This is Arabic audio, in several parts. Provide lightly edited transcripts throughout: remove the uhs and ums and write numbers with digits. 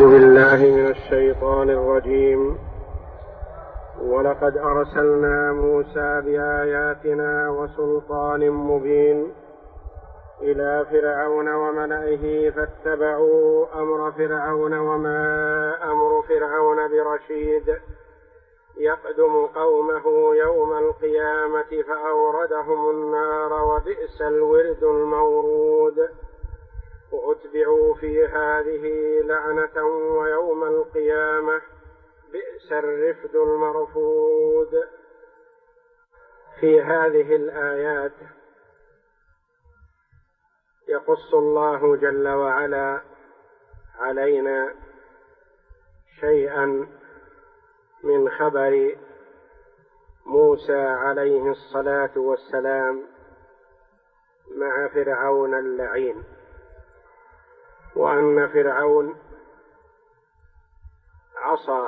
أعوذ بالله من الشيطان الرجيم. ولقد أرسلنا موسى بآياتنا وسلطان مبين إلى فرعون وملئه فاتبعوا أمر فرعون وما أمر فرعون برشيد يقدم قومه يوم القيامة فأوردهم النار وبئس الورد المورود وأتبعوا في هذه لعنة ويوم القيامة بئس الرفد المرفود. في هذه الآيات يقص الله جل وعلا علينا شيئا من خبر موسى عليه الصلاة والسلام مع فرعون اللعين، وأن فرعون عصى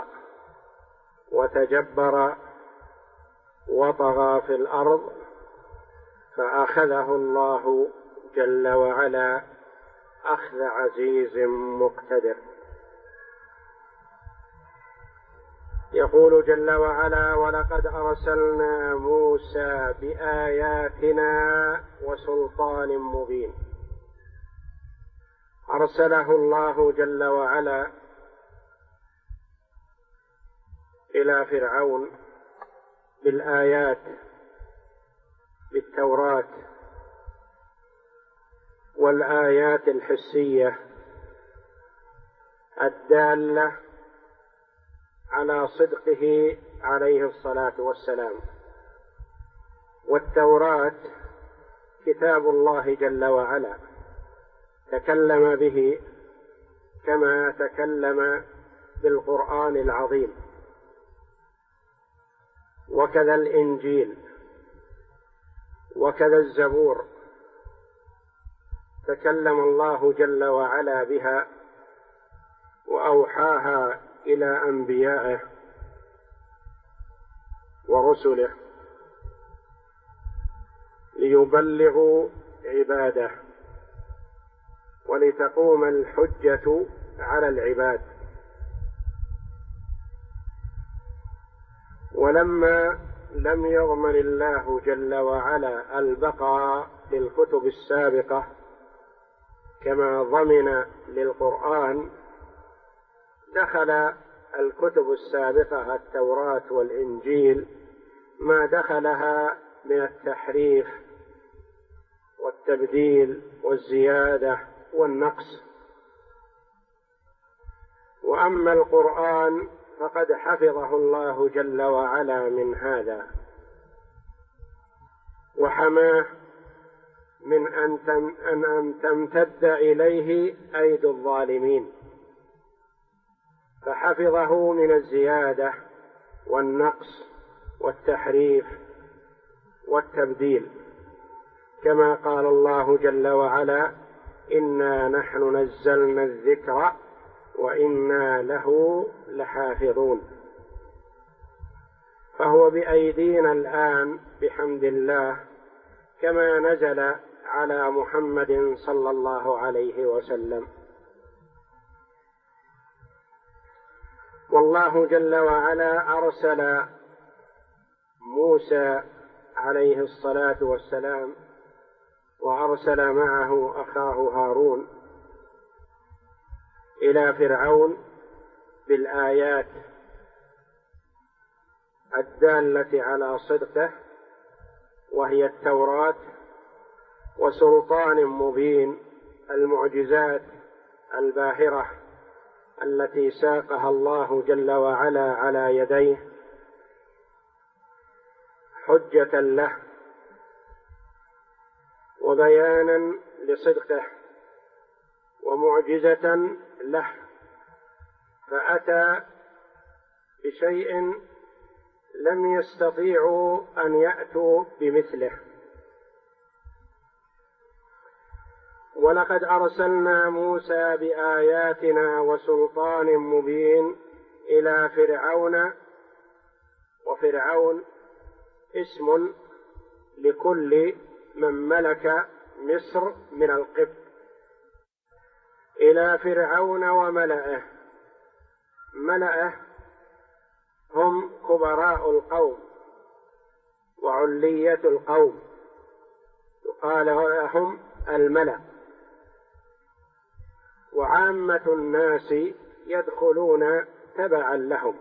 وتجبر وطغى في الأرض فأخذه الله جل وعلا أخذ عزيز مقتدر. يقول جل وعلا: ولقد أرسلنا موسى بآياتنا وسلطان مبين. أرسله الله جل وعلا إلى فرعون بالآيات، بالتوراة والآيات الحسية الدالة على صدقه عليه الصلاة والسلام. والتوراة كتاب الله جل وعلا تكلم به كما تكلم بالقرآن العظيم، وكذا الإنجيل وكذا الزبور تكلم الله جل وعلا بها وأوحاها إلى أنبيائه ورسله ليبلغوا عباده ولتقوم الحجة على العباد. ولما لم يضمن الله جل وعلا البقاء للكتب السابقة كما ضمن للقرآن، دخل الكتب السابقة التوراة والإنجيل ما دخلها من التحريف والتبديل والزيادة والنقص. وأما القرآن فقد حفظه الله جل وعلا من هذا وحماه من أن تمتد إليه أيدي الظالمين، فحفظه من الزيادة والنقص والتحريف والتبديل، كما قال الله جل وعلا: إنا نحن نزلنا الذكر وإنا له لحافظون. فهو بأيدينا الآن بحمد الله كما نزل على محمد صلى الله عليه وسلم. والله جل وعلا أرسل موسى عليه الصلاة والسلام وأرسل معه أخاه هارون إلى فرعون بالآيات الدالة على صدقه وهي التوراة، وسلطان مبين المعجزات الباهرة التي ساقها الله جل وعلا على يديه حجة له وبيانا لصدقه ومعجزة له، فأتى بشيء لم يستطيعوا أن يأتوا بمثله. ولقد أرسلنا موسى بآياتنا وسلطان مبين إلى فرعون. وفرعون اسم لكل من ملك مصر من القبط. إلى فرعون وملئه ملأه هم كبراء القوم وعلية القوم، يقال لهم الملأ، وعامة الناس يدخلون تبعا لهم.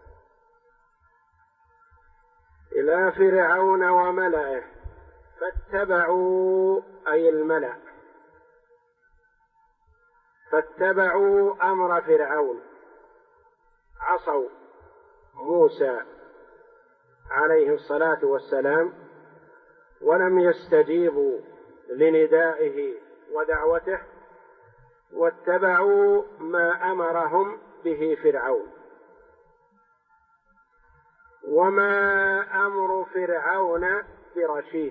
إلى فرعون وملئه فاتبعوا، أي الملأ فاتبعوا أمر فرعون، عصوا موسى عليه الصلاة والسلام ولم يستجيبوا لندائه ودعوته، واتبعوا ما أمرهم به فرعون. وما أمر فرعون برشيد،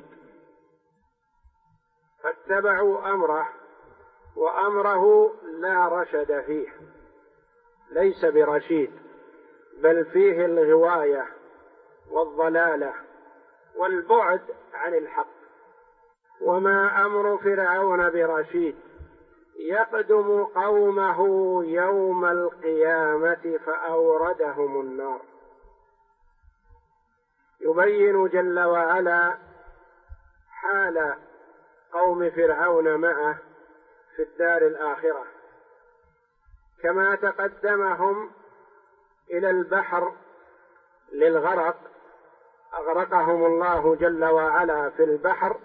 فاتبعوا أمره، وأمره لا رشد فيه، ليس برشيد، بل فيه الغواية والضلالة والبعد عن الحق. وما أمر فرعون برشيد، يقدم قومه يوم القيامة فأوردهم النار. يبين جل وعلا حال قوم فرعون معه في الدار الآخرة، كما تقدمهم إلى البحر للغرق، أغرقهم الله جل وعلا في البحر،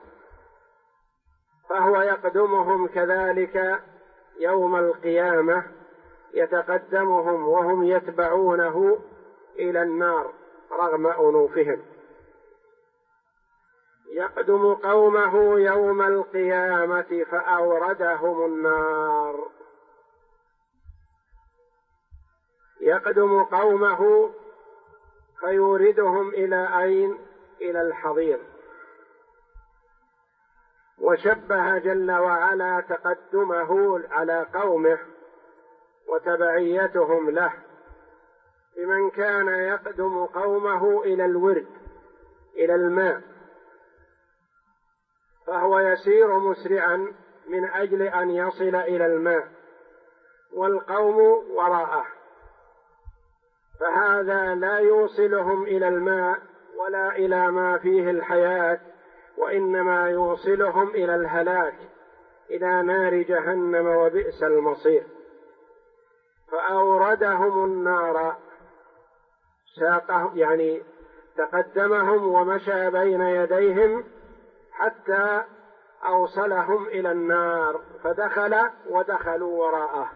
فهو يقدمهم كذلك يوم القيامة، يتقدمهم وهم يتبعونه إلى النار رغم أنوفهم. يقدم قومه يوم القيامة فأوردهم النار. يقدم قومه فيوردهم إلى أين؟ إلى الحضيض. وشبه جل وعلا تقدمه على قومه وتبعيتهم له بمن كان يقدم قومه إلى الورد، إلى الماء، فهو يسير مسرعا من أجل أن يصل إلى الماء، والقوم وراءه، فهذا لا يوصلهم إلى الماء ولا إلى ما فيه الحياة، وإنما يوصلهم إلى الهلاك، إلى نار جهنم، وبئس المصير. فأوردهم النار، ساقهم يعني تقدمهم ومشى بين يديهم حتى أوصلهم إلى النار، فدخل ودخلوا وراءه،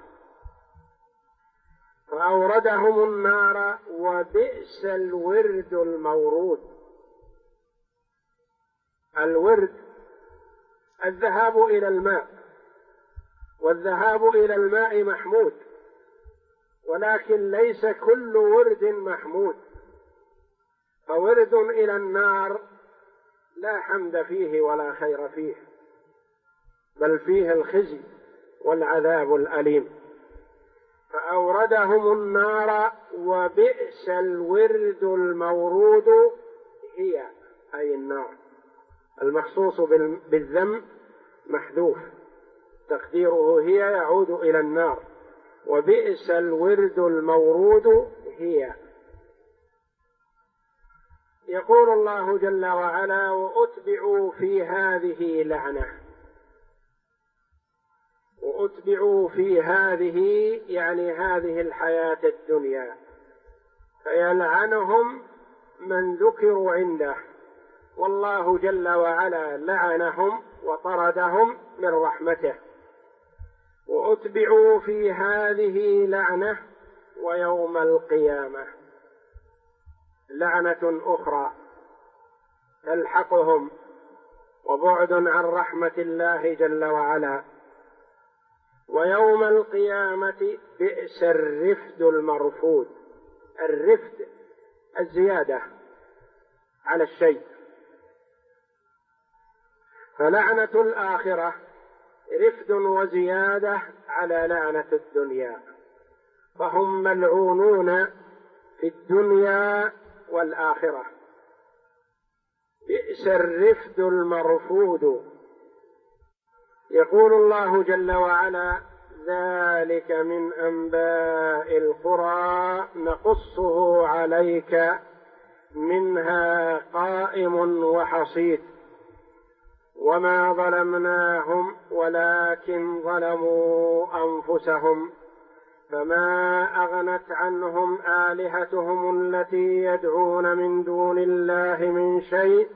فأوردهم النار وبئس الورد المورود. الورد الذهاب إلى الماء، والذهاب إلى الماء محمود، ولكن ليس كل ورد محمود، فورد إلى النار لا حمد فيه ولا خير فيه، بل فيه الخزي والعذاب الأليم. فأوردهم النار وبئس الورد المورود، هي أي النار، المخصوص بالذم محذوف، تقديره هي يعود إلى النار، وبئس الورد المورود هي. يقول الله جل وعلا: وأتبعوا في هذه لعنة. وأتبعوا في هذه يعني هذه الحياة الدنيا، فيلعنهم من ذكروا عنده، والله جل وعلا لعنهم وطردهم من رحمته. وأتبعوا في هذه لعنة، ويوم القيامة لعنة أخرى تلحقهم، وبعد عن رحمة الله جل وعلا. ويوم القيامة بئس الرفد المرفود. الرفد الزيادة على الشيء، فلعنة الآخرة رفد وزيادة على لعنة الدنيا، فهم ملعونون في الدنيا والآخرة. بئس الرفد المرفود. يقول الله جل وعلا: ذلك من أنباء القرى نقصه عليك منها قائم وحصيد وما ظلمناهم ولكن ظلموا أنفسهم فما أغنت عنهم آلهتهم التي يدعون من دون الله من شيء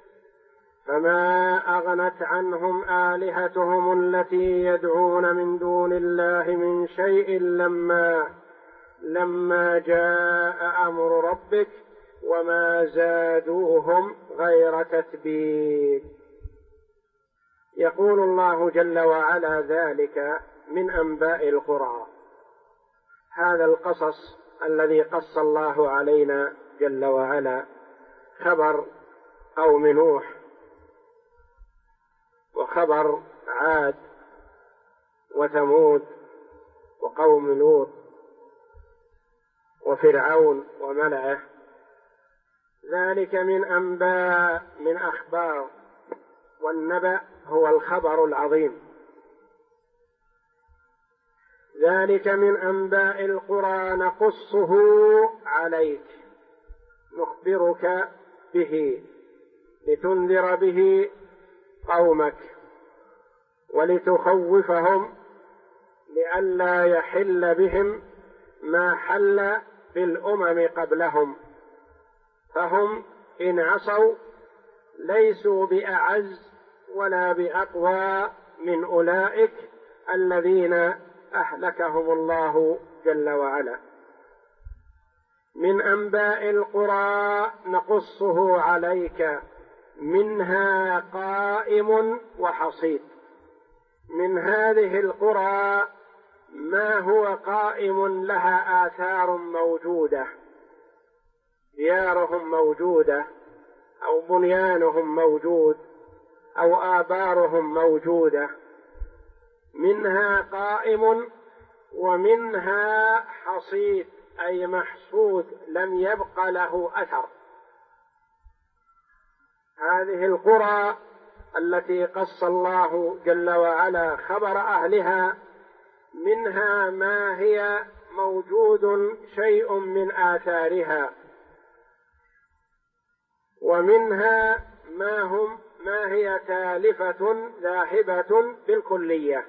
لما جاء أمر ربك وما زادوهم غير تتبيب. يقول الله جل وعلا ذلك من أنباء القرى، هذا القصص الذي قص الله علينا جل وعلا خبر قوم نوح وخبر عاد وثمود وقوم لوط وفرعون وملئه، ذلك من أنباء من أخبار، والنبأ هو الخبر العظيم. ذلك من أنباء القرى نقصه عليك، نخبرك به لتنذر به قومك ولتخوفهم لئلا يحل بهم ما حل بالأمم قبلهم، فهم إن عصوا ليسوا بأعز ولا بأقوى من أولئك الذين أهلكهم الله جل وعلا. من أنباء القرى نقصه عليك منها قائم وحصيد. من هذه القرى ما هو قائم لها آثار موجودة، ديارهم موجودة أو بنيانهم موجود أو آبارهم موجودة، منها قائم ومنها حصيد أي محصود لم يبق له أثر. هذه القرى التي قص الله جل وعلا خبر أهلها منها ما هي موجود شيء من آثارها، ومنها ما هي تالفة ذاهبة بالكلية.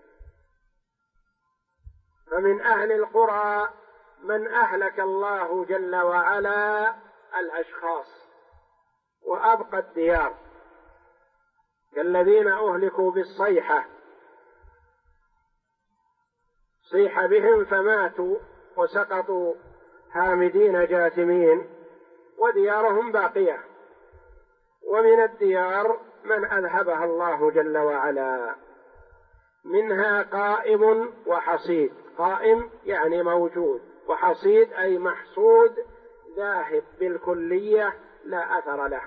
فمن أهل القرى من أهلك الله جل وعلا الأشخاص وأبقى الديار، كالذين أهلكوا بالصيحة، صيح بهم فماتوا وسقطوا هامدين جاثمين وديارهم باقية. ومن الديار من أذهبها الله جل وعلا. منها قائم وحصيد، قائم يعني موجود، وحصيد أي محصود ذاهب بالكلية لا أثر له.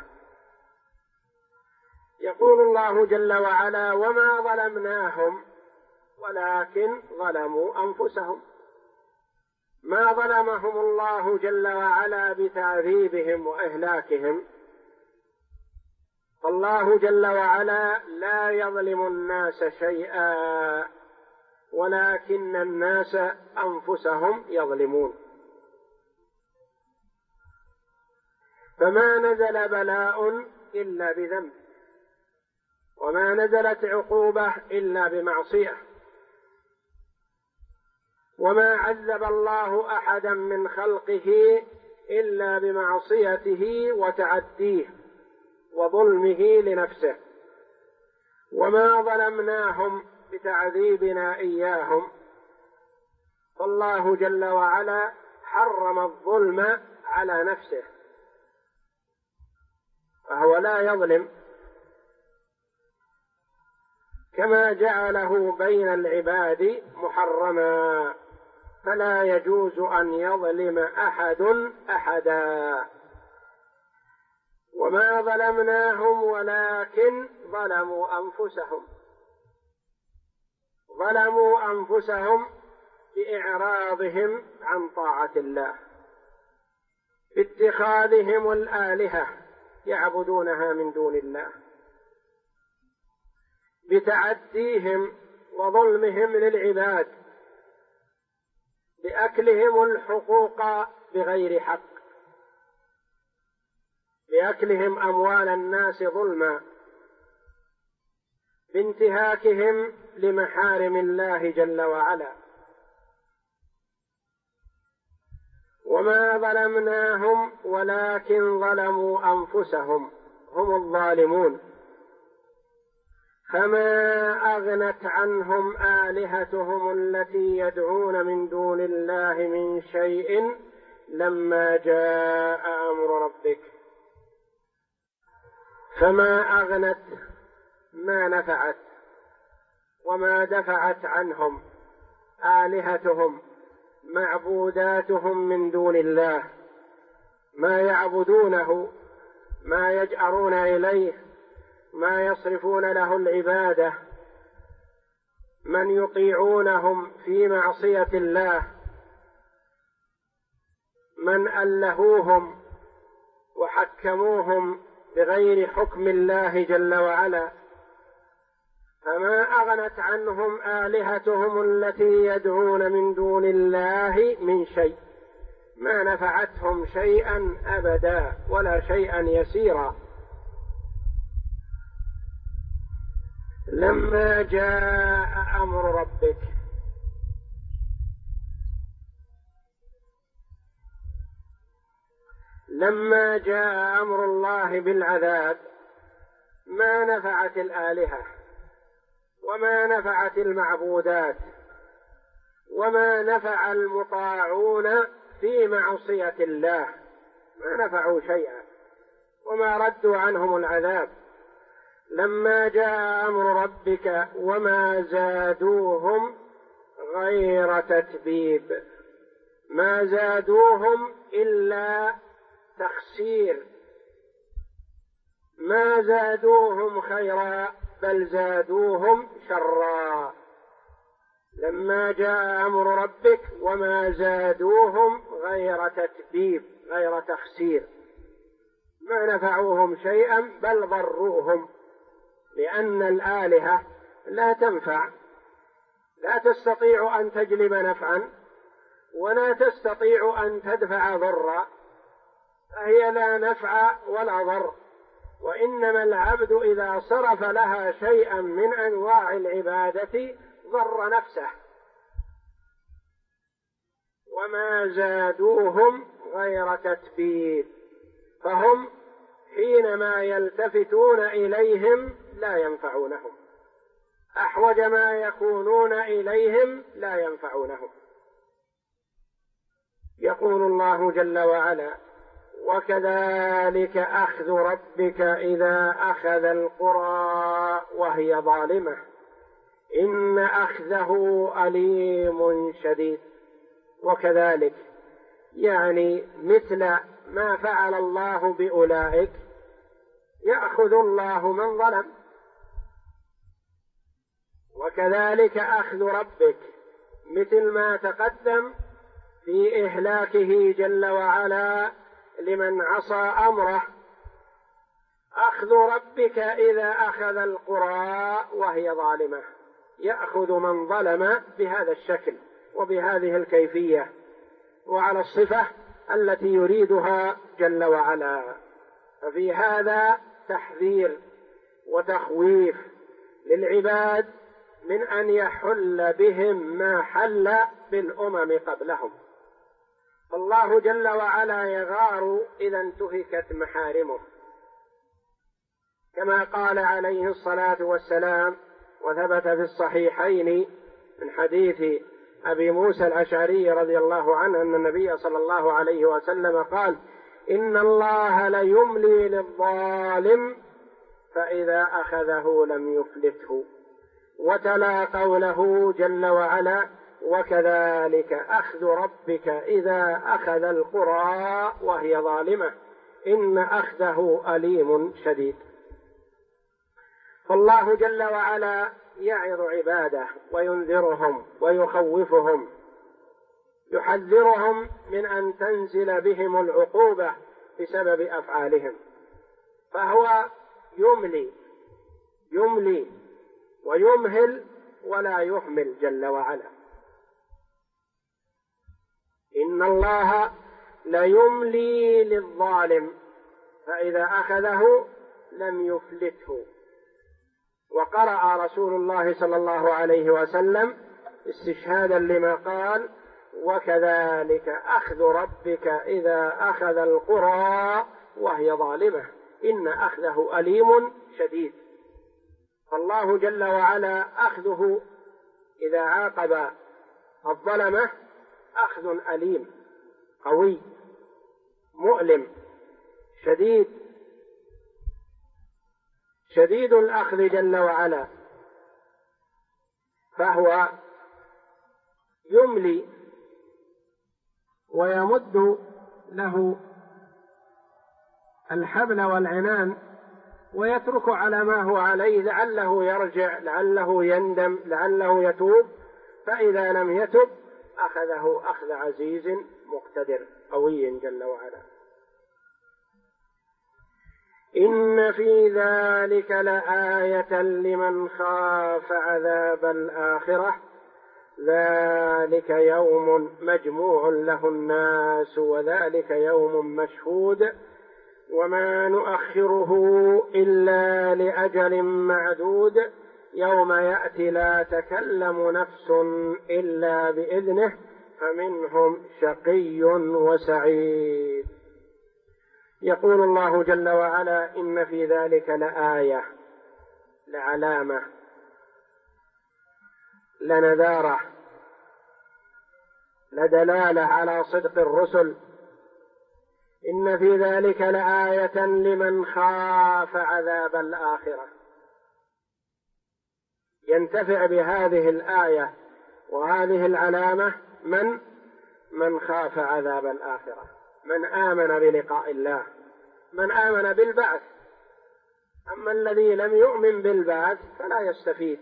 يقول الله جل وعلا وما ظلمناهم ولكن ظلموا أنفسهم. ما ظلمهم الله جل وعلا بتعذيبهم وإهلاكهم، فالله جل وعلا لا يظلم الناس شيئا ولكن الناس أنفسهم يظلمون. فما نزل بلاء إلا بذنب، وما نزلت عقوبة إلا بمعصية، وما عذب الله أحدا من خلقه إلا بمعصيته وتعديه وظلمه لنفسه. وما ظلمناهم بتعذيبنا إياهم، فالله جل وعلا حرم الظلم على نفسه، فهو لا يظلم، كما جعله بين العباد محرما، فلا يجوز أن يظلم أحد أحدا. وما ظلمناهم ولكن ظلموا أنفسهم، ظلموا أنفسهم بإعراضهم عن طاعة الله، باتخاذهم الآلهة يعبدونها من دون الله، بتعديهم وظلمهم للعباد بأكلهم الحقوق بغير حق، بأكلهم أموال الناس ظلما، بانتهاكهم لمحارم الله جل وعلا. وما ظلمناهم ولكن ظلموا أنفسهم، هم الظالمون. فما أغنت عنهم آلهتهم التي يدعون من دون الله من شيء لما جاء أمر ربك. فما أغنت، ما نفعت وما دفعت عنهم آلهتهم، معبوداتهم من دون الله، ما يعبدونه، ما يجأرون إليه، ما يصرفون له العبادة، من يطيعونهم في معصية الله، من ألهوهم وحكموهم بغير حكم الله جل وعلا. فما أغنت عنهم آلهتهم التي يدعون من دون الله من شيء، ما نفعتهم شيئا أبدا ولا شيئا يسيرا. لما جاء أمر ربك، لما جاء أمر الله بالعذاب ما نفعت الآلهة وما نفعت المعبودات وما نفع المطاعون في معصية الله، ما نفعوا شيئا وما ردوا عنهم العذاب. لما جاء أمر ربك وما زادوهم غير تتبيب، ما زادوهم إلا تخسير، ما زادوهم خيرا بل زادوهم شرا. لما جاء أمر ربك وما زادوهم غير تتبيب، غير تخسير، ما نفعوهم شيئا بل ضروهم، لأن الآلهة لا تنفع، لا تستطيع أن تجلب نفعا ولا تستطيع أن تدفع ضرا، فهي لا نفع ولا ضر. وإنما العبد إذا صرف لها شيئا من أنواع العبادة ضر نفسه. وما زادوهم غير تتبيب، فهم حينما يلتفتون إليهم لا ينفعونهم، أحوج ما يكونون إليهم لا ينفعونهم. يقول الله جل وعلا: وكذلك أخذ ربك إذا أخذ القرى وهي ظالمة إن أخذه أليم شديد. وكذلك يعني مثل ما فعل الله بأولئك يأخذ الله من ظلم. وكذلك أخذ ربك، مثل ما تقدم في إهلاكه جل وعلا لمن عصى أمره، أخذ ربك إذا أخذ القرى وهي ظالمة، يأخذ من ظلم بهذا الشكل وبهذه الكيفية وعلى الصفة التي يريدها جل وعلا. ففي هذا تحذير وتخويف للعباد من أن يحل بهم ما حل بالأمم قبلهم. الله جل وعلا يغار إذا انتهكت محارمه، كما قال عليه الصلاة والسلام وثبت في الصحيحين من حديث أبي موسى الأشعري رضي الله عنه أن النبي صلى الله عليه وسلم قال: إن الله ليملي للظالم فإذا أخذه لم يفلته. وتلا قوله جل وعلا: وكذلك أخذ ربك إذا أخذ القرى وهي ظالمة إن أخذه أليم شديد. فالله جل وعلا يعظ عباده وينذرهم ويخوفهم، يحذرهم من أن تنزل بهم العقوبة بسبب أفعالهم، فهو يملي ويمهل ولا يهمل جل وعلا. إن الله ليملي للظالم فإذا أخذه لم يفلته. وقرأ رسول الله صلى الله عليه وسلم استشهادا لما قال: وكذلك أخذ ربك إذا أخذ القرى وهي ظالمة إن أخذه أليم شديد. فالله جل وعلا أخذه إذا عاقب الظلمة أخذ أليم قوي مؤلم شديد الأخذ جل وعلا، فهو يملي ويمد له الحبل والعنان ويترك على ما هو عليه لعله يرجع، لعله يندم، لعله يتوب، فإذا لم يتب أخذه أخذ عزيز مقتدر قوي جل وعلا. إن في ذلك لآية لمن خاف عذاب الآخرة ذلك يوم مجموع له الناس وذلك يوم مشهود وما نؤخره إلا لأجل معدود يوم يأتي لا تكلم نفس إلا بإذنه فمنهم شقي وسعيد. يقول الله جل وعلا: إن في ذلك لآية، لعلامة، لنذارة، لدلالة على صدق الرسل. إن في ذلك لآية لمن خاف عذاب الآخرة. ينتفع بهذه الآية وهذه العلامة من خاف عذاب الآخرة، من آمن بلقاء الله، من آمن بالبعث. أما الذي لم يؤمن بالبعث فلا يستفيد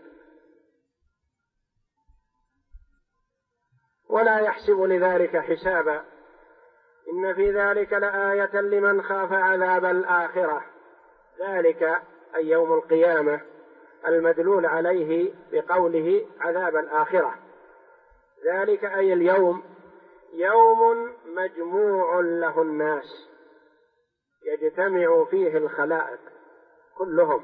ولا يحسب لذلك حسابا. إن في ذلك لآية لمن خاف عذاب الآخرة، ذلك أي يوم القيامة المدلول عليه بقوله عذاب الآخرة. ذلك أي اليوم يوم مجموع له الناس، يجتمع فيه الخلائق كلهم.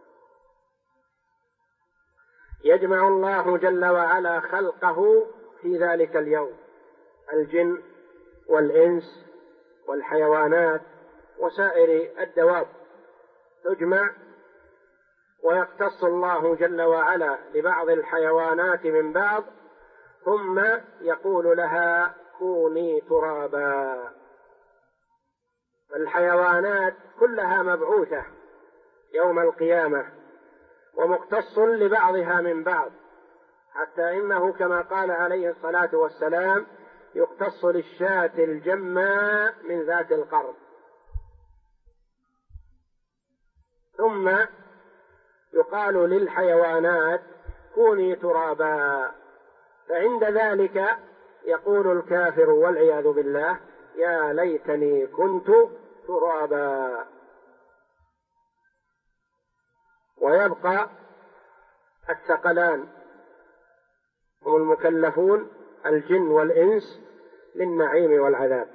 يجمع الله جل وعلا خلقه في ذلك اليوم، الجن والإنس والحيوانات وسائر الدواب تجمع، ويختص الله جل وعلا لبعض الحيوانات من بعض، ثم يقول لها كوني ترابا. الحيوانات كلها مبعوثة يوم القيامة ومختص لبعضها من بعض، حتى إنه كما قال عليه الصلاة والسلام: يختص للشاة الجماء من ذات القرن. ثم يقال للحيوانات كوني ترابا، فعند ذلك يقول الكافر والعياذ بالله: يا ليتني كنت ترابا. ويبقى الثقلان هم المكلفون الجن والإنس للنعيم والعذاب.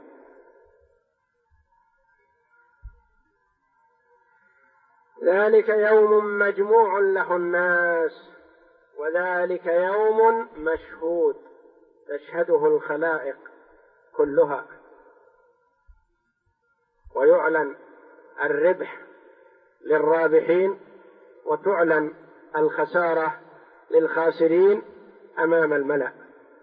ذلك يوم مجموع له الناس وذلك يوم مشهود تشهده الخلائق كلها، ويعلن الربح للرابحين وتعلن الخسارة للخاسرين أمام الملأ.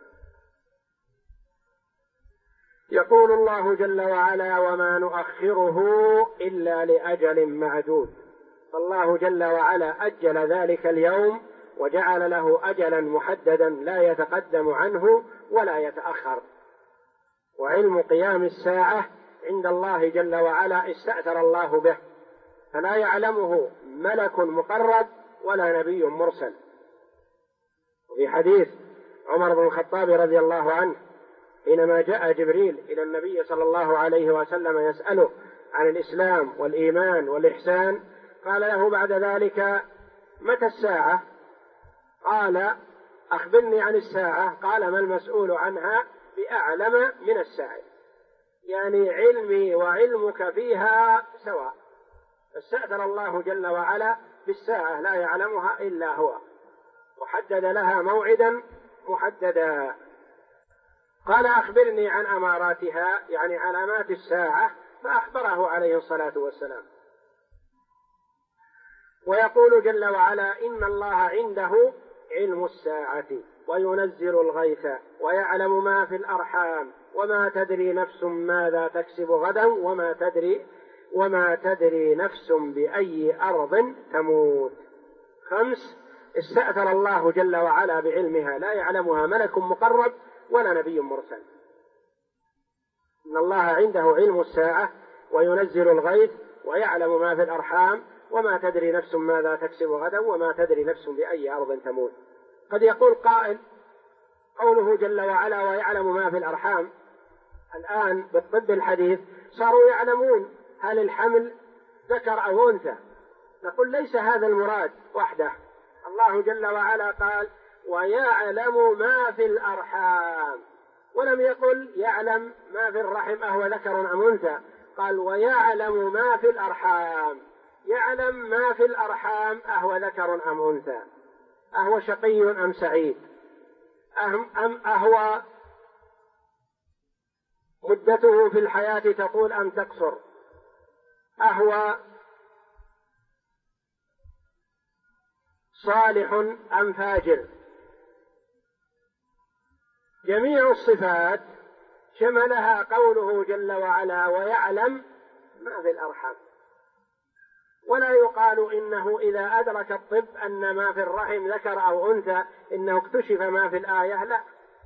يقول الله جل وعلا: وما نؤخره إلا لأجل معدود. فالله جل وعلا أجل ذلك اليوم وجعل له أجلا محددا لا يتقدم عنه ولا يتأخر. وعلم قيام الساعة عند الله جل وعلا استأثر الله به، فلا يعلمه ملك مقرب ولا نبي مرسل. وفي حديث عمر بن الخطاب رضي الله عنه حينما جاء جبريل إلى النبي صلى الله عليه وسلم يسأله عن الإسلام والإيمان والإحسان، قال له بعد ذلك: متى الساعة؟ قال أخبرني عن الساعة، قال ما المسؤول عنها بأعلم من السائل، يعني علمي وعلمك فيها سواء. فاستأثر الله جل وعلا بالساعة لا يعلمها إلا هو، وحدد لها موعدا محددا. قال أخبرني عن أماراتها، يعني علامات الساعة، فأخبره عليه الصلاة والسلام. ويقول جل وعلا إن الله عنده علم الساعة وينزل الغيث ويعلم ما في الأرحام وما تدري نفس ماذا تكسب غدا وما تدري نفس بأي أرض تموت. 5. استأثر الله جل وعلا بعلمها لا يعلمها ملك مقرب ولا نبي مرسل. إن الله عنده علم الساعة وينزل الغيث ويعلم ما في الأرحام وما تدري نفس ماذا تكسب غدا وما تدري نفس بأي أرض تموت. قد يقول قائل قوله جل وعلا ويعلم ما في الأرحام، الآن بالطب الحديث صاروا يعلمون هل الحمل ذكر أو أنثى. نقول ليس هذا المراد وحده. الله جل وعلا قال ويعلم ما في الأرحام، ولم يقل يعلم ما في الرحم أهو ذكر أم أنثى، قال ويعلم ما في الأرحام. يعلم ما في الأرحام أهو ذكر أم أنثى، أهو شقي أم سعيد، أم أهو مدته في الحياة تطول أم تقصر، أهو صالح أم فاجر. جميع الصفات شملها قوله جل وعلا ويعلم ما في الأرحام. ولا يقال إنه إذا أدرك الطب أن ما في الرحم ذكر أو أنثى إنه اكتشف ما في الآية، لا،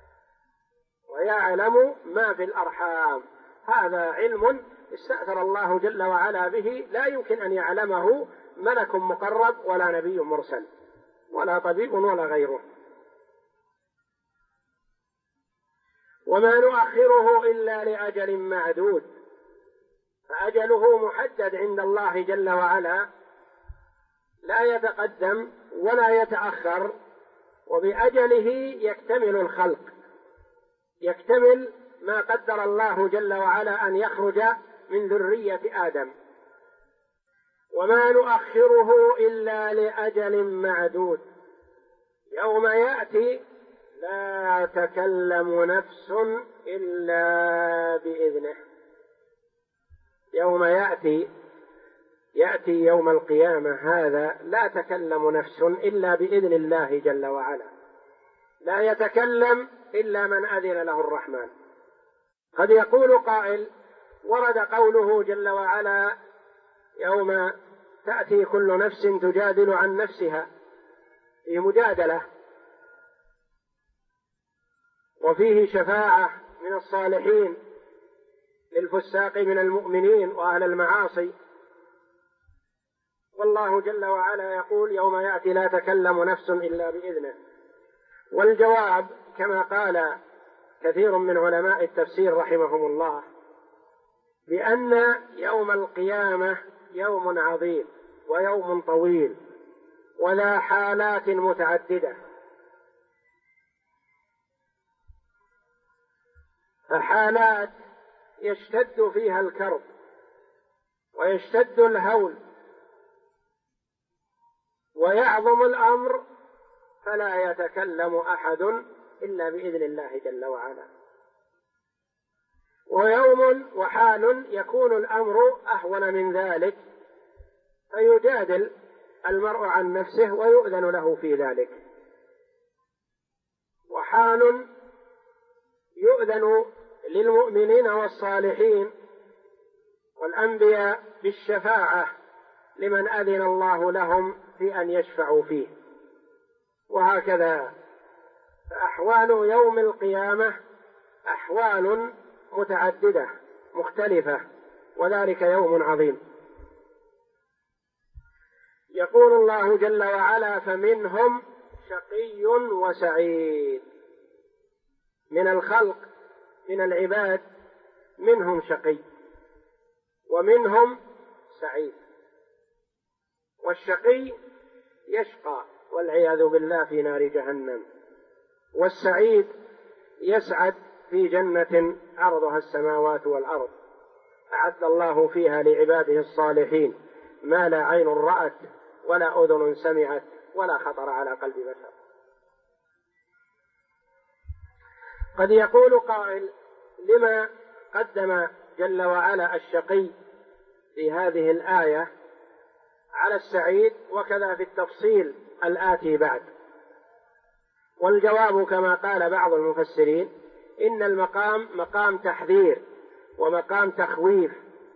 ويعلم ما في الأرحام. هذا علم استأثر الله جل وعلا به لا يمكن أن يعلمه ملك مقرب ولا نبي مرسل ولا طبيب ولا غيره. وما نؤخره إلا لأجل معدود، فأجله محدد عند الله جل وعلا، لا يتقدم ولا يتأخر، وبأجله يكتمل الخلق، يكتمل ما قدر الله جل وعلا أن يخرج من ذرية آدم. وما نؤخره إلا لأجل معدود، يوم يأتي لا تكلم نفس إلا بإذنه. يوم يأتي يوم القيامة هذا لا تكلم نفس إلا بإذن الله جل وعلا، لا يتكلم إلا من أذن له الرحمن. قد يقول قائل ورد قوله جل وعلا يوم تأتي كل نفس تجادل عن نفسها، في مجادلة، وفيه شفاعة من الصالحين للفساق من المؤمنين وأهل المعاصي. والله جل وعلا يقول يوم يأتي لا تكلم نفس إلا بإذنه. والجواب كما قال كثير من علماء التفسير رحمهم الله بأن يوم القيامة يوم عظيم ويوم طويل ولا حالات متعددة. فحالات يشتد فيها الكرب ويشتد الهول ويعظم الأمر فلا يتكلم أحد إلا بإذن الله جل وعلا. ويوم وحال يكون الأمر أهون من ذلك فيجادل المرء عن نفسه ويؤذن له في ذلك. وحال يؤذن للمؤمنين والصالحين والأنبياء بالشفاعة لمن أذن الله لهم في أن يشفعوا فيه. وهكذا فأحوال يوم القيامة أحوال متعددة مختلفة، وذلك يوم عظيم. يقول الله جل وعلا فمنهم شقي وسعيد. من الخلق من العباد منهم شقي ومنهم سعيد. والشقي يشقى والعياذ بالله في نار جهنم. والسعيد يسعد في جنة عرضها السماوات والأرض، أعد الله فيها لعباده الصالحين ما لا عين رأت ولا أذن سمعت ولا خطر على قلب بشر. قد يقول قائل: لما قدم جل وعلا الشقي في هذه الآية على السعيد وكذا في التفصيل الآتي بعد؟ والجواب كما قال بعض المفسرين: إن المقام مقام تحذير ومقام تخويف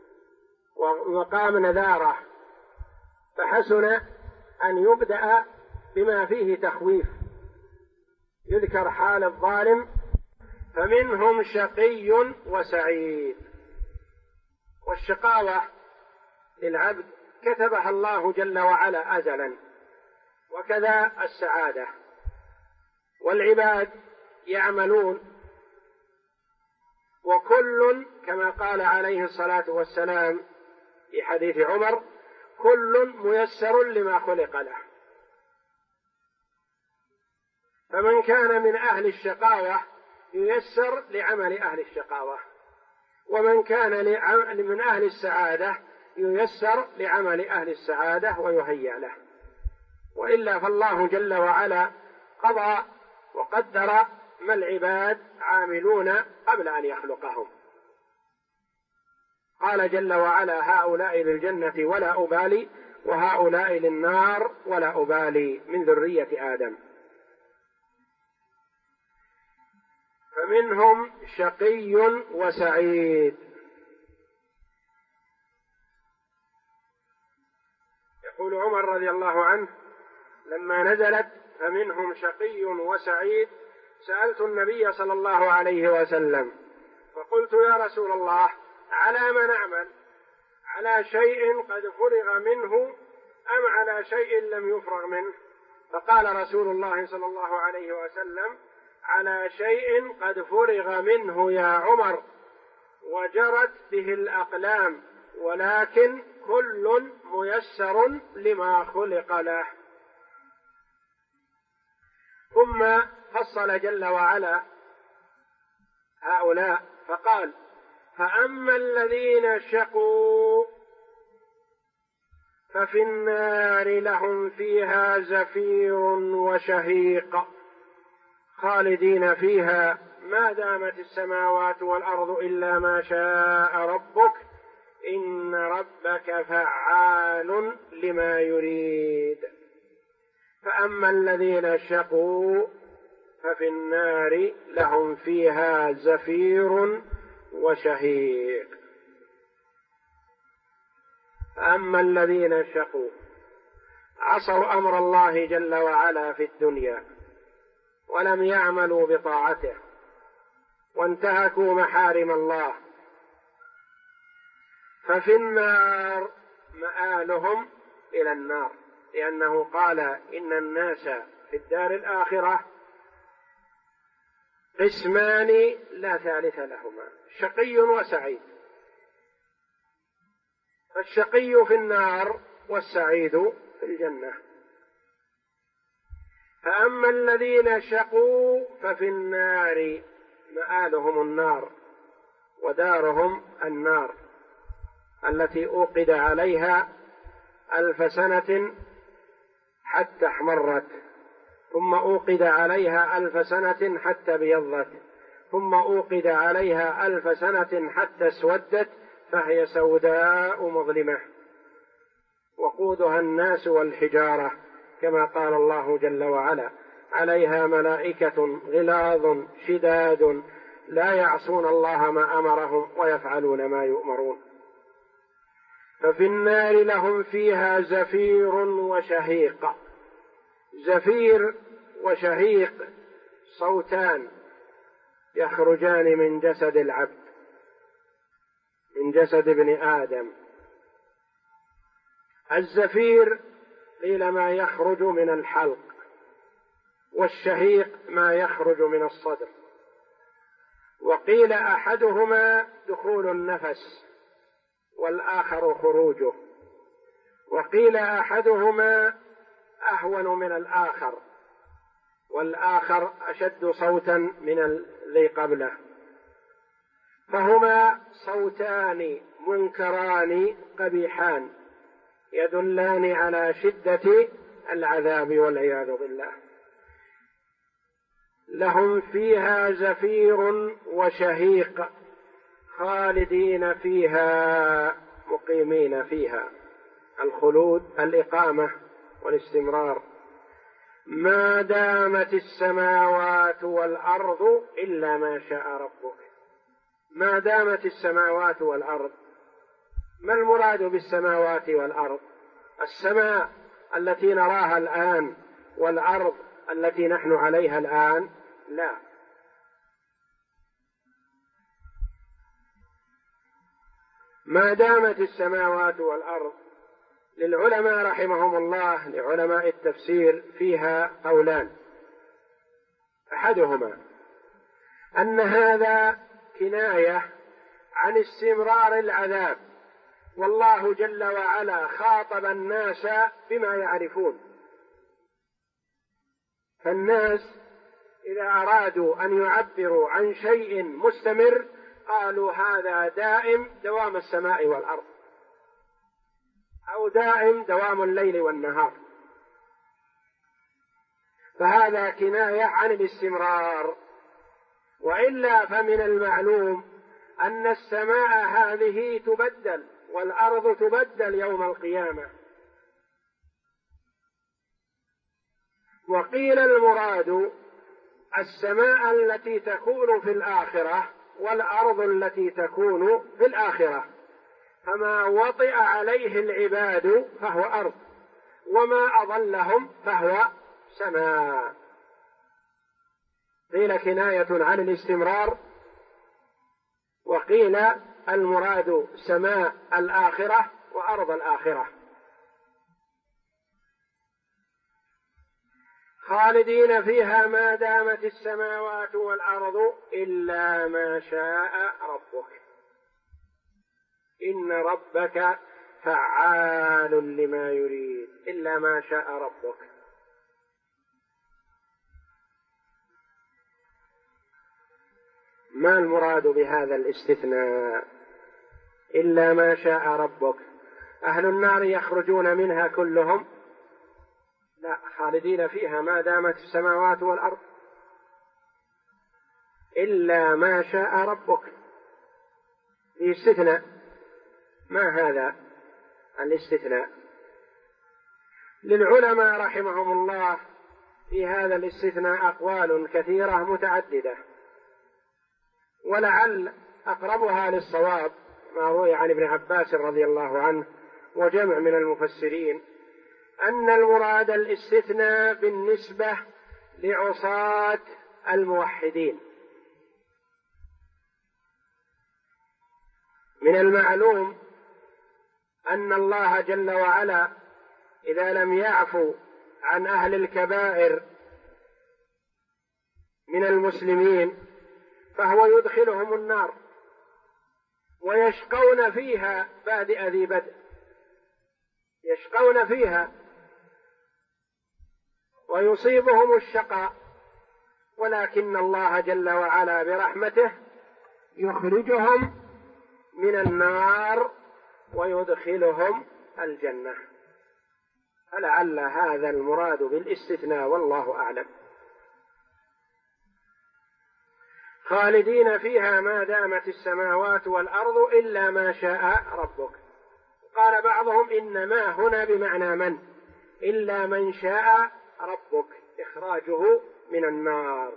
ومقام نذارة، فحسن أن يبدأ بما فيه تخويف. يذكر حال الظالم: فمنهم شقي وسعيد. والشقاوة للعبد كتبها الله جل وعلا أزلا، وكذا السعادة. والعباد يعملون، وكل كما قال عليه الصلاة والسلام في حديث عمر: كل ميسر لما خلق له. فمن كان من أهل الشقاوة ييسر لعمل أهل الشقاوة، ومن كان من أهل السعادة ييسر لعمل أهل السعادة ويهيأ له. وإلا فالله جل وعلا قضى وقدر ما العباد عاملون قبل أن يخلقهم. قال جل وعلا: هؤلاء للجنة ولا أبالي وهؤلاء للنار ولا أبالي من ذرية آدم. فمنهم شقي وسعيد. يقول عمر رضي الله عنه: لما نزلت فمنهم شقي وسعيد سألت النبي صلى الله عليه وسلم فقلت: يا رسول الله، على ما نعمل؟ على شيء قد فرغ منه أم على شيء لم يفرغ منه؟ فقال رسول الله صلى الله عليه وسلم: على شيء قد فرغ منه يا عمر، وجرت به الأقلام، ولكن كل ميسر لما خلق له. ثم فصل جل وعلا هؤلاء فقال: فأما الذين شقوا ففي النار لهم فيها زفير وشهيق خالدين فيها ما دامت السماوات والأرض إلا ما شاء ربك إن ربك فعال لما يريد. فأما الذين شقوا ففي النار لهم فيها زفير وشهيق. فأما الذين شقوا عصوا أمر الله جل وعلا في الدنيا ولم يعملوا بطاعته وانتهكوا محارم الله، ففي النار مآلهم إلى النار، لأنه قال: إن الناس في الدار الآخرة قسمان لا ثالث لهما، شقي وسعيد. فالشقي في النار والسعيد في الجنة. فأما الذين شقوا ففي النار مآلهم النار ودارهم النار التي أوقد عليها 1000 سنة حتى احمرت، ثم أوقد عليها 1000 سنة حتى ابيضت، ثم أوقد عليها 1000 سنة حتى اسودت، فهي سوداء مظلمة وقودها الناس والحجارة، كما قال الله جل وعلا: عليها ملائكة غلاظ شداد لا يعصون الله ما أمرهم ويفعلون ما يؤمرون. ففي النار لهم فيها زفير وشهيق. زفير وشهيق صوتان يخرجان من جسد العبد، من جسد ابن آدم. الزفير قيل ما يخرج من الحلق، والشهيق ما يخرج من الصدر، وقيل أحدهما دخول النفس والآخر خروجه، وقيل أحدهما أهون من الآخر، والآخر أشد صوتا من الذي قبله، فهما صوتان منكران قبيحان يدلان على شدة العذاب والعياذ بالله. لهم فيها زفير وشهيق خالدين فيها مقيمين فيها، الخلود الإقامة والاستمرار، ما دامت السماوات والأرض إلا ما شاء ربك. ما دامت السماوات والأرض، ما المراد بالسماوات والأرض؟ السماء التي نراها الآن والأرض التي نحن عليها الآن؟ لا، ما دامت السماوات والأرض. للعلماء رحمهم الله، لعلماء التفسير، فيها قولان: أحدهما أن هذا كناية عن استمرار العذاب، والله جل وعلا خاطب الناس بما يعرفون، فالناس إذا أرادوا أن يعبروا عن شيء مستمر قالوا هذا دائم دوام السماء والأرض، أو دائم دوام الليل والنهار، فهذا كناية عن الاستمرار. وإلا فمن المعلوم أن السماء هذه تبدل والأرض تبدل يوم القيامة. وقيل المراد السماء التي تكون في الآخرة والأرض التي تكون في الآخرة، فما وطئ عليه العباد فهو أرض، وما أضلهم فهو سماء. قيل كناية عن الاستمرار، وقيل المراد سماء الآخرة وأرض الآخرة. خالدين فيها ما دامت السماوات والأرض إلا ما شاء ربك، إن ربك فعال لما يريد، إلا ما شاء ربك. ما المراد بهذا الاستثناء إلا ما شاء ربك؟ أهل النار يخرجون منها كلهم؟ لا، خالدين فيها ما دامت السماوات والأرض إلا ما شاء ربك. في استثناء، ما هذا الاستثناء؟ للعلماء رحمهم الله في هذا الاستثناء أقوال كثيرة متعددة، ولعل أقربها للصواب ما روي عن ابن عباس رضي الله عنه وجمع من المفسرين أن المراد الاستثناء بالنسبة لعصاة الموحدين. من المعلوم أن الله جل وعلا إذا لم يعفو عن أهل الكبائر من المسلمين فهو يدخلهم النار ويشقون فيها بادئ ذي بدء، يشقون فيها ويصيبهم الشقاء، ولكن الله جل وعلا برحمته يخرجهم من النار ويدخلهم الجنة، فلعل هذا المراد بالاستثناء والله أعلم. خالدين فيها ما دامت السماوات والأرض إلا ما شاء ربك. قال بعضهم إنما هنا بمعنى من، إلا من شاء ربك، إخراجه من النار.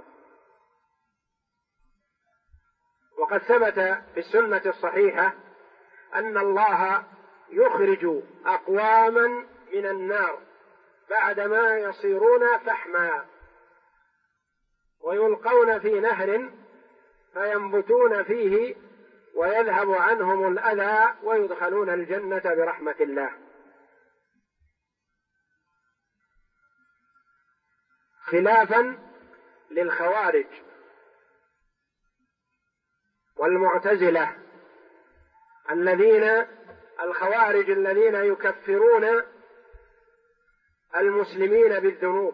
وقد ثبت في السنة الصحيحة أن الله يخرج أقواما من النار بعدما يصيرون فحما ويلقون في نهر فينبتون فيه ويذهب عنهم الأذى ويدخلون الجنة برحمة الله. خلافا للخوارج والمعتزلة الخوارج الذين يكفرون المسلمين بالذنوب،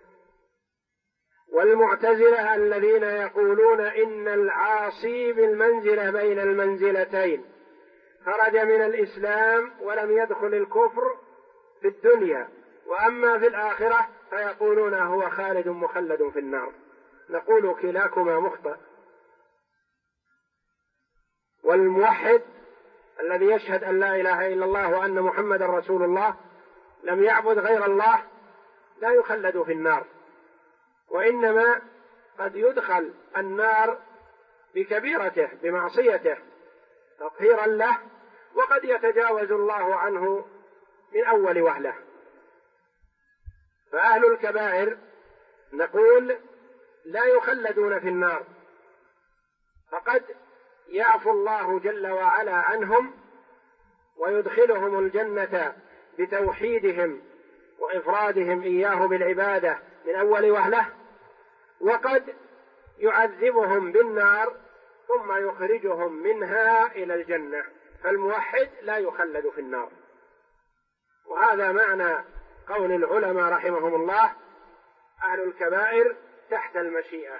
والمعتزلة الذين يقولون إن العاصي بالمنزلة بين المنزلتين، خرج من الإسلام ولم يدخل الكفر في الدنيا، وأما في الآخرة فيقولون هو خالد مخلد في النار. نقول كلاكما مخطئ. والموحد الذي يشهد أن لا إله إلا الله وأن محمد رسول الله لم يعبد غير الله لا يخلد في النار، وإنما قد يدخل النار بكبيرته بمعصيته تطهيرا له، وقد يتجاوز الله عنه من أول وهلة. فأهل الكبائر نقول لا يخلدون في النار، فقد يعفو الله جل وعلا عنهم ويدخلهم الجنة بتوحيدهم وإفرادهم إياه بالعبادة من أول وهلة، وقد يعذبهم بالنار ثم يخرجهم منها إلى الجنة. فالموحد لا يخلد في النار. وهذا معنى قول العلماء رحمهم الله: أهل الكبائر تحت المشيئة.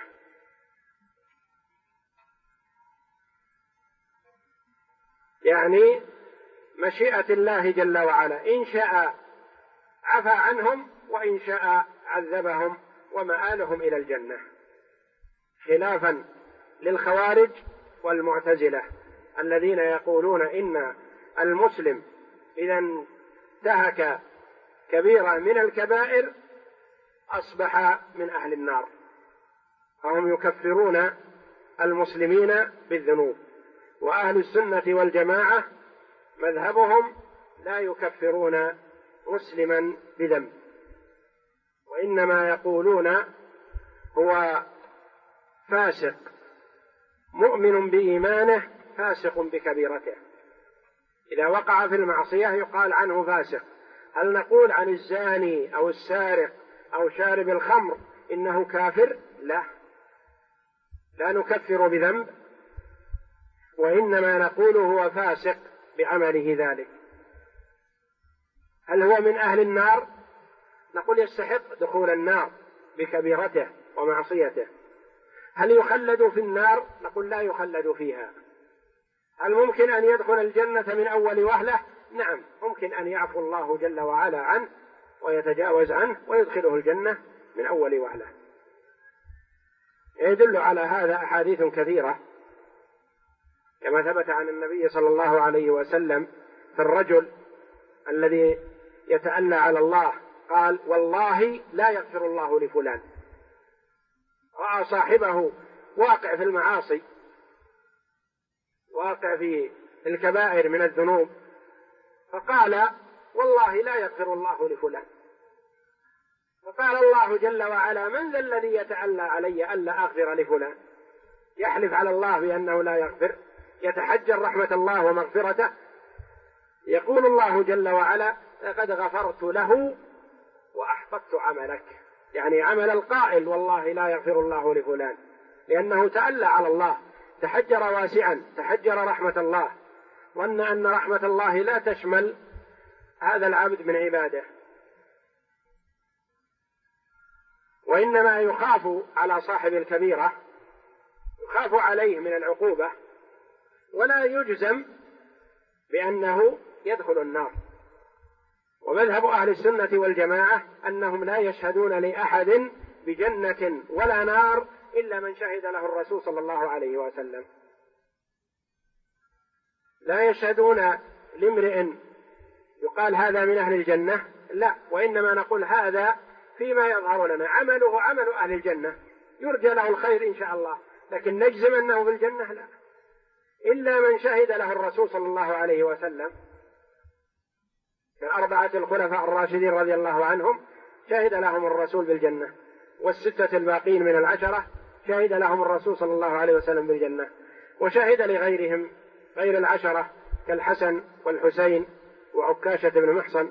يعني مشيئة الله جل وعلا، إن شاء عفى عنهم وإن شاء عذبهم ومآلهم إلى الجنة، خلافا للخوارج والمعتزلة الذين يقولون إن المسلم إذا انتهك كبيرة من الكبائر أصبح من أهل النار، فهم يكفرون المسلمين بالذنوب. وأهل السنة والجماعة مذهبهم لا يكفرون مسلما بذنب، وإنما يقولون هو فاسق مؤمن بإيمانه فاسق بكبيرته. إذا وقع في المعصية يقال عنه فاسق. هل نقول عن الزاني أو السارق أو شارب الخمر إنه كافر؟ لا نكفر بذنب، وإنما نقول هو فاسق بعمله ذلك. هل هو من أهل النار؟ نقول يستحق دخول النار بكبيرته ومعصيته. هل يخلد في النار؟ نقول لا يخلد فيها. هل ممكن أن يدخل الجنة من أول وهلة؟ نعم، ممكن أن يعفو الله جل وعلا عنه ويتجاوز عنه ويدخله الجنة من أول وهلة. يدل على هذا أحاديث كثيرة، كما ثبت عن النبي صلى الله عليه وسلم في الرجل الذي يتألى على الله، قال: والله لا يغفر الله لفلان. رأى صاحبه واقع في المعاصي، واقع في الكبائر من الذنوب، فقال: والله لا يغفر الله لفلان. فقال الله جل وعلا: من ذا الذي يتألى علي ألا أغفر لفلان؟ يحلف على الله بأنه لا يغفر، يتحجر رحمة الله ومغفرته. يقول الله جل وعلا: لقد غفرت له وأحبطت عملك، يعني عمل القائل والله لا يغفر الله لفلان، لأنه تألى على الله، تحجر واسعا، تحجر رحمة الله، ظن أن رحمة الله لا تشمل هذا العبد من عباده. وإنما يخاف على صاحب الكبيرة، يخاف عليه من العقوبة، ولا يجزم بأنه يدخل النار. ومذهب أهل السنة والجماعة أنهم لا يشهدون لأحد بجنة ولا نار إلا من شهد له الرسول صلى الله عليه وسلم. لا يشهدون لامرئ يقال هذا من أهل الجنة، لا، وإنما نقول هذا فيما يظهر لنا، عمله عمل أهل الجنة، يرجى له الخير إن شاء الله، لكن نجزم أنه في الجنة لا، إلا من شهد له الرسول صلى الله عليه وسلم. الأربعة الخلفاء الراشدين رضي الله عنهم شهد لهم الرسول بالجنة، والستة الباقين من العشرة شهد لهم الرسول صلى الله عليه وسلم بالجنة، وشهد لغيرهم غير العشرة كالحسن والحسين وعكاشة بن محصن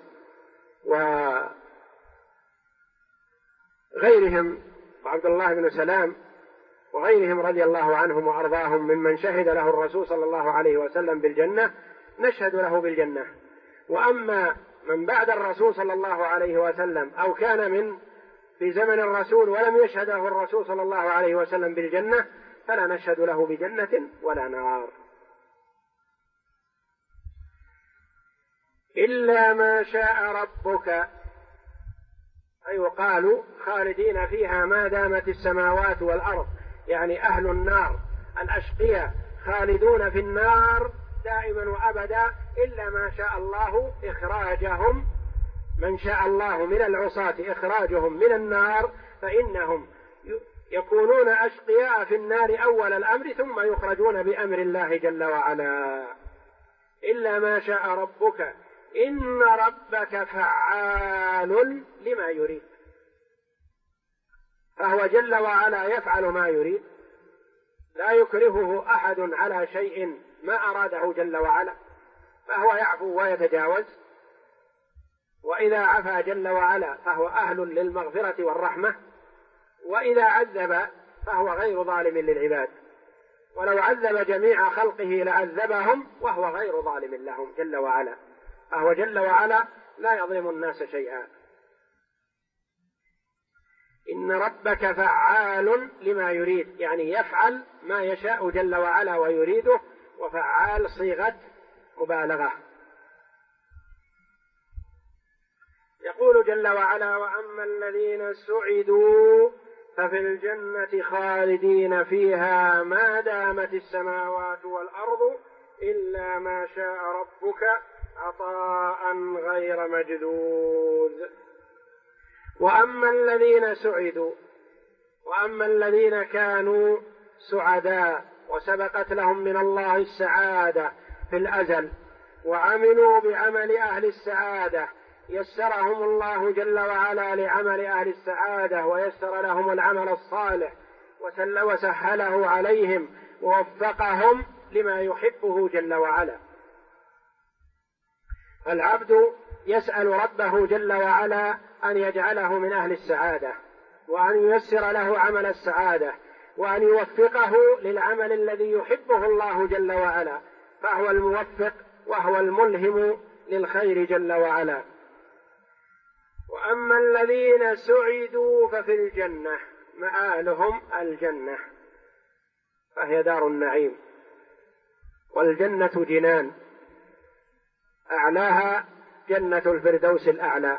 وغيرهم وعبد الله بن سلام وغيرهم رضي الله عنهم وأرضاهم ممن شهد له الرسول صلى الله عليه وسلم بالجنة، نشهد له بالجنة. وأما من بعد الرسول صلى الله عليه وسلم أو كان في زمن الرسول ولم يشهده الرسول صلى الله عليه وسلم بالجنة فلا نشهد له بجنة ولا نار. إلا ما شاء ربك، أي وقالوا خالدين فيها ما دامت السماوات والأرض، يعني أهل النار الأشقياء خالدون في النار دائما وأبدا إلا ما شاء الله إخراجهم، من شاء الله من العصاة إخراجهم من النار فإنهم يكونون أشقياء في النار أول الأمر ثم يخرجون بأمر الله جل وعلا. إلا ما شاء ربك إن ربك فعال لما يريد، فهو جل وعلا يفعل ما يريد، لا يكرهه أحد على شيء ما أراده جل وعلا، فهو يعفو ويتجاوز، وإذا عفا جل وعلا فهو أهل للمغفرة والرحمة، وإذا عذب فهو غير ظالم للعباد، ولو عذب جميع خلقه لعذبهم وهو غير ظالم لهم جل وعلا، فهو جل وعلا لا يظلم الناس شيئا. إن ربك فعال لما يريد، يعني يفعل ما يشاء جل وعلا ويريده، وفعال صيغة مبالغة. يقول جل وعلا وأما الذين سعدوا ففي الجنة خالدين فيها ما دامت السماوات والأرض إلا ما شاء ربك عطاء غير مجذوذ. وأما الذين سعدوا، وأما الذين كانوا سعداء وسبقت لهم من الله السعادة في الأزل وعملوا بعمل أهل السعادة، يسرهم الله جل وعلا لعمل أهل السعادة ويسر لهم العمل الصالح وسهله عليهم ووفقهم لما يحبه جل وعلا. العبد يسأل ربه جل وعلا أن يجعله من أهل السعادة، وأن ييسر له عمل السعادة، وأن يوفقه للعمل الذي يحبه الله جل وعلا، فهو الموفق وهو الملهم للخير جل وعلا. وأما الذين سعدوا ففي الجنة، مآلهم الجنة، فهي دار النعيم، والجنة جنان، أعلاها جنة الفردوس الأعلى.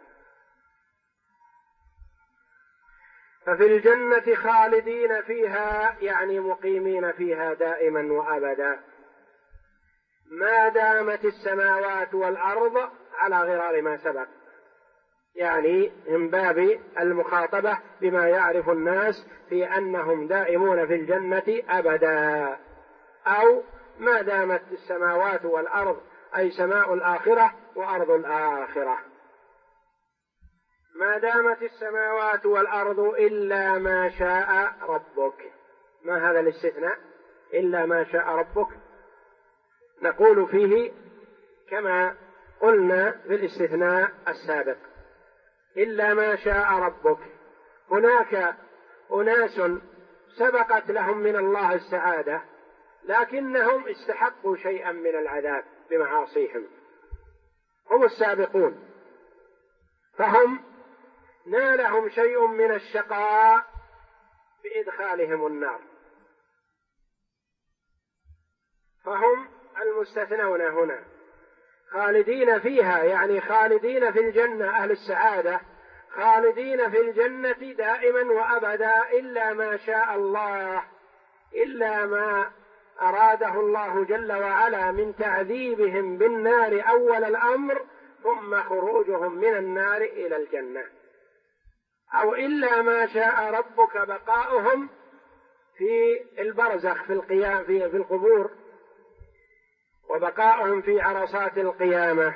ففي الجنة خالدين فيها، يعني مقيمين فيها دائما وأبدا، ما دامت السماوات والأرض، على غرار ما سبق، يعني من باب المخاطبة بما يعرف الناس في أنهم دائمون في الجنة أبدا، أو ما دامت السماوات والأرض، أي سماء الآخرة وأرض الآخرة، ما دامت السماوات والأرض إلا ما شاء ربك. ما هذا الاستثناء إلا ما شاء ربك؟ نقول فيه كما قلنا في الاستثناء السابق، إلا ما شاء ربك. هناك أناس سبقت لهم من الله السعادة لكنهم استحقوا شيئا من العذاب بمعاصيهم، هم السابقون، فهم نالهم شيء من الشقاء بإدخالهم النار، فهم المستثنون هنا خالدين فيها، يعني خالدين في الجنة، أهل السعادة خالدين في الجنة دائما وأبدا إلا ما شاء الله، إلا ما أراده الله جل وعلا من تعذيبهم بالنار أول الأمر ثم خروجهم من النار إلى الجنة، أو إلا ما شاء ربك بقاؤهم في البرزخ في القيام في القبور، وبقاؤهم في عرصات القيامة.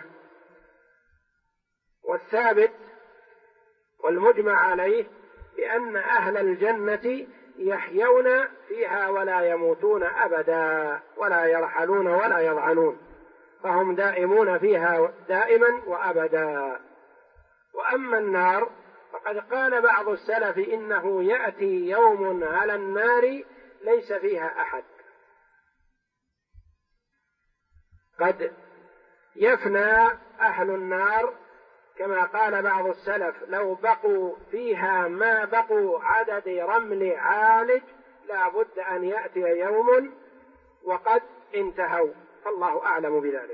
والثابت والمجمع عليه بأن أهل الجنة يحيون فيها ولا يموتون أبدا ولا يرحلون ولا يضعنون، فهم دائمون فيها دائما وأبدا. وأما النار فقد قال بعض السلف إنه يأتي يوم على النار ليس فيها أحد، قد يفنى أهل النار كما قال بعض السلف: لو بقوا فيها ما بقوا عدد رمل عالج لا بد أن يأتي يوم وقد انتهوا، فالله أعلم بذلك.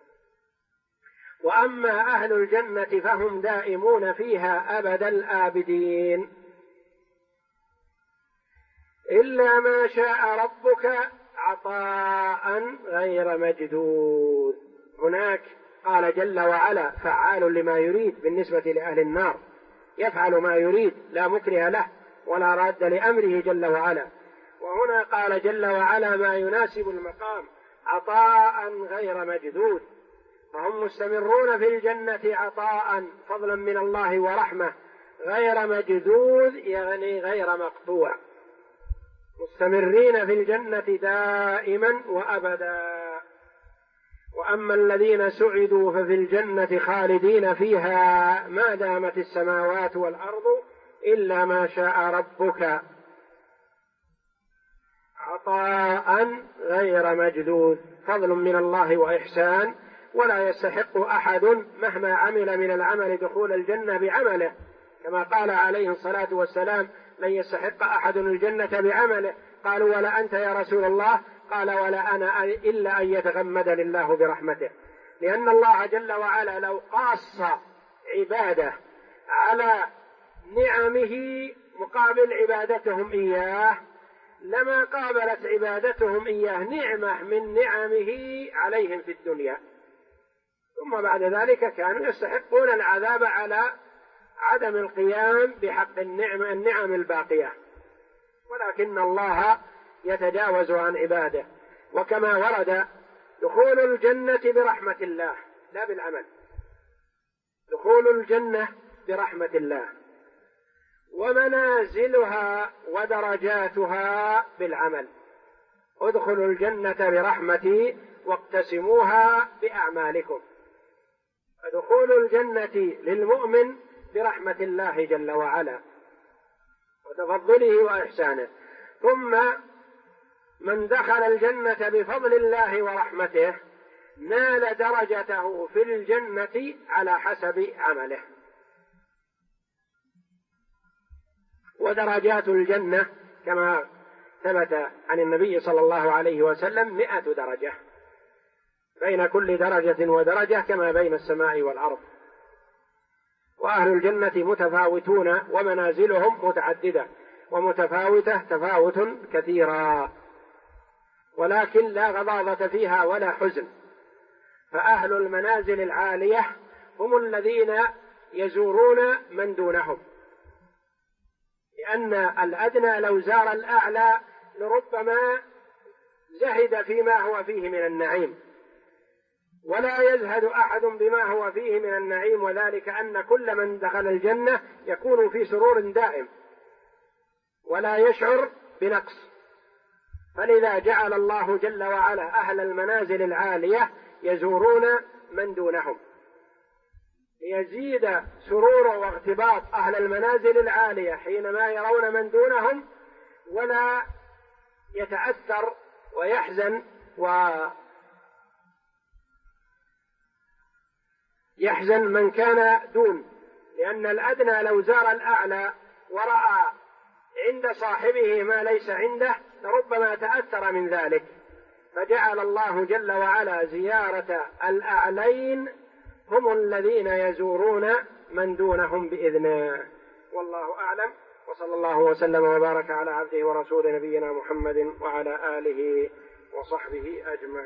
وأما أهل الجنة فهم دائمون فيها أبد الآبدين إلا ما شاء ربك عطاء غير مجدود. هناك قال جل وعلا: فعال لما يريد بالنسبة لأهل النار، يفعل ما يريد لا مكره له ولا راد لأمره جل وعلا. وهنا قال جل وعلا ما يناسب المقام: عطاء غير مجدود، فهم مستمرون في الجنة عطاء فضلا من الله ورحمة، غير مجدود يعني غير مقطوع، مستمرين في الجنة دائما وأبدا. وأما الذين سعدوا ففي الجنة خالدين فيها ما دامت السماوات والأرض إلا ما شاء ربك عطاء غير مجدود، فضل من الله وإحسان، ولا يستحق أحد مهما عمل من العمل دخول الجنة بعمله، كما قال عليه الصلاة والسلام: لن يستحق أحد الجنة بعمله. قالوا: ولا أنت يا رسول الله؟ قال: ولا أنا إلا أن يتغمدني الله برحمته. لأن الله جل وعلا لو قاص عباده على نعمه مقابل عبادتهم إياه لما قابلت عبادتهم إياه نعمة من نعمه عليهم في الدنيا، ثم بعد ذلك كانوا يستحقون العذاب على عدم القيام بحق النعم الباقية، ولكن الله يتجاوز عن عباده. وكما ورد دخول الجنة برحمة الله لا بالعمل، دخول الجنة برحمة الله، ومنازلها ودرجاتها بالعمل. ادخلوا الجنة برحمتي واقتسموها بأعمالكم. فدخول الجنة للمؤمن برحمة الله جل وعلا وتفضله وإحسانه، ثم من دخل الجنة بفضل الله ورحمته نال درجته في الجنة على حسب عمله. ودرجات الجنة كما ثبت عن النبي صلى الله عليه وسلم 100 درجة، بين كل درجة ودرجة كما بين السماء والأرض. وأهل الجنة متفاوتون ومنازلهم متعددة ومتفاوتة تفاوت كثيرا، ولكن لا غضاضة فيها ولا حزن. فأهل المنازل العالية هم الذين يزورون من دونهم، لأن الأدنى لو زار الأعلى لربما زهد فيما هو فيه من النعيم، ولا يزهد أحد بما هو فيه من النعيم، وذلك أن كل من دخل الجنة يكون في سرور دائم ولا يشعر بنقص. فلذا جعل الله جل وعلا أهل المنازل العالية يزورون من دونهم ليزيد سرور واغتباط أهل المنازل العالية حينما يرون من دونهم، ولا يتأثر ويحزن من كان دون، لأن الأدنى لو زار الأعلى ورأى عند صاحبه ما ليس عنده لربما تأثر من ذلك. فجعل الله جل وعلا زيارة الأعلين هم الذين يزورون من دونهم بإذنه. والله أعلم، وصلى الله وسلم وبارك على عبده ورسوله نبينا محمد وعلى آله وصحبه أجمعين.